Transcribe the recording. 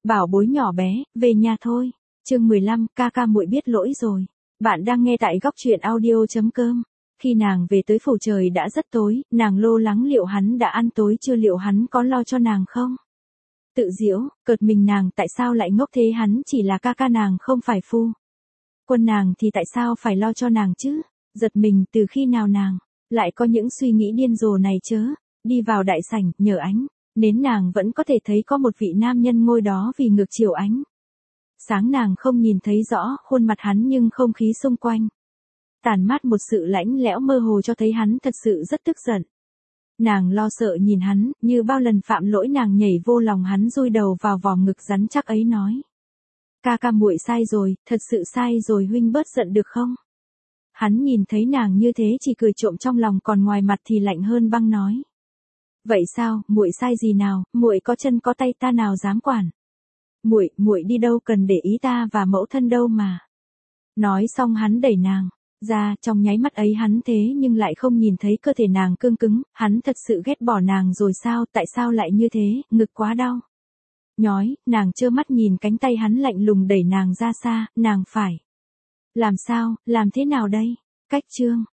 Bảo bối nhỏ bé, về nhà thôi. Chương 15, ca ca muội biết lỗi rồi. Bạn đang nghe tại góc truyện audio.com. Khi nàng về tới phủ trời đã rất tối, nàng lo lắng liệu hắn đã ăn tối chưa, liệu hắn có lo cho nàng không. Tự giễu, cợt mình nàng tại sao lại ngốc thế, hắn chỉ là ca ca nàng không phải phu quân nàng thì tại sao phải lo cho nàng chứ. Giật mình, từ khi nào nàng lại có những suy nghĩ điên rồ này chớ. Đi vào đại sảnh, nhờ ánh nến nàng vẫn có thể thấy có một vị nam nhân ngồi đó vì ngược chiều ánh sáng nàng không nhìn thấy rõ khuôn mặt hắn, nhưng không khí xung quanh tản mát một sự lạnh lẽo mơ hồ cho thấy hắn thật sự rất tức giận. Nàng lo sợ nhìn hắn, như bao lần phạm lỗi nàng nhảy vô lòng hắn, dôi đầu vào vòng ngực rắn chắc ấy nói: ca ca muội sai rồi, thật sự sai rồi, huynh bớt giận được không? Hắn nhìn thấy nàng như thế chỉ cười trộm trong lòng, còn ngoài mặt thì lạnh hơn băng nói: vậy sao, muội sai gì nào, muội có chân có tay ta nào dám quản. Muội đi đâu cần để ý ta và mẫu thân đâu mà. Nói xong hắn đẩy nàng ra, trong nháy mắt ấy hắn thế nhưng lại không nhìn thấy cơ thể nàng cương cứng, hắn thật sự ghét bỏ nàng rồi sao, tại sao lại như thế, ngực quá đau. Nhói, nàng trơ mắt nhìn cánh tay hắn lạnh lùng đẩy nàng ra xa, nàng phải làm sao, làm thế nào đây? Cách chương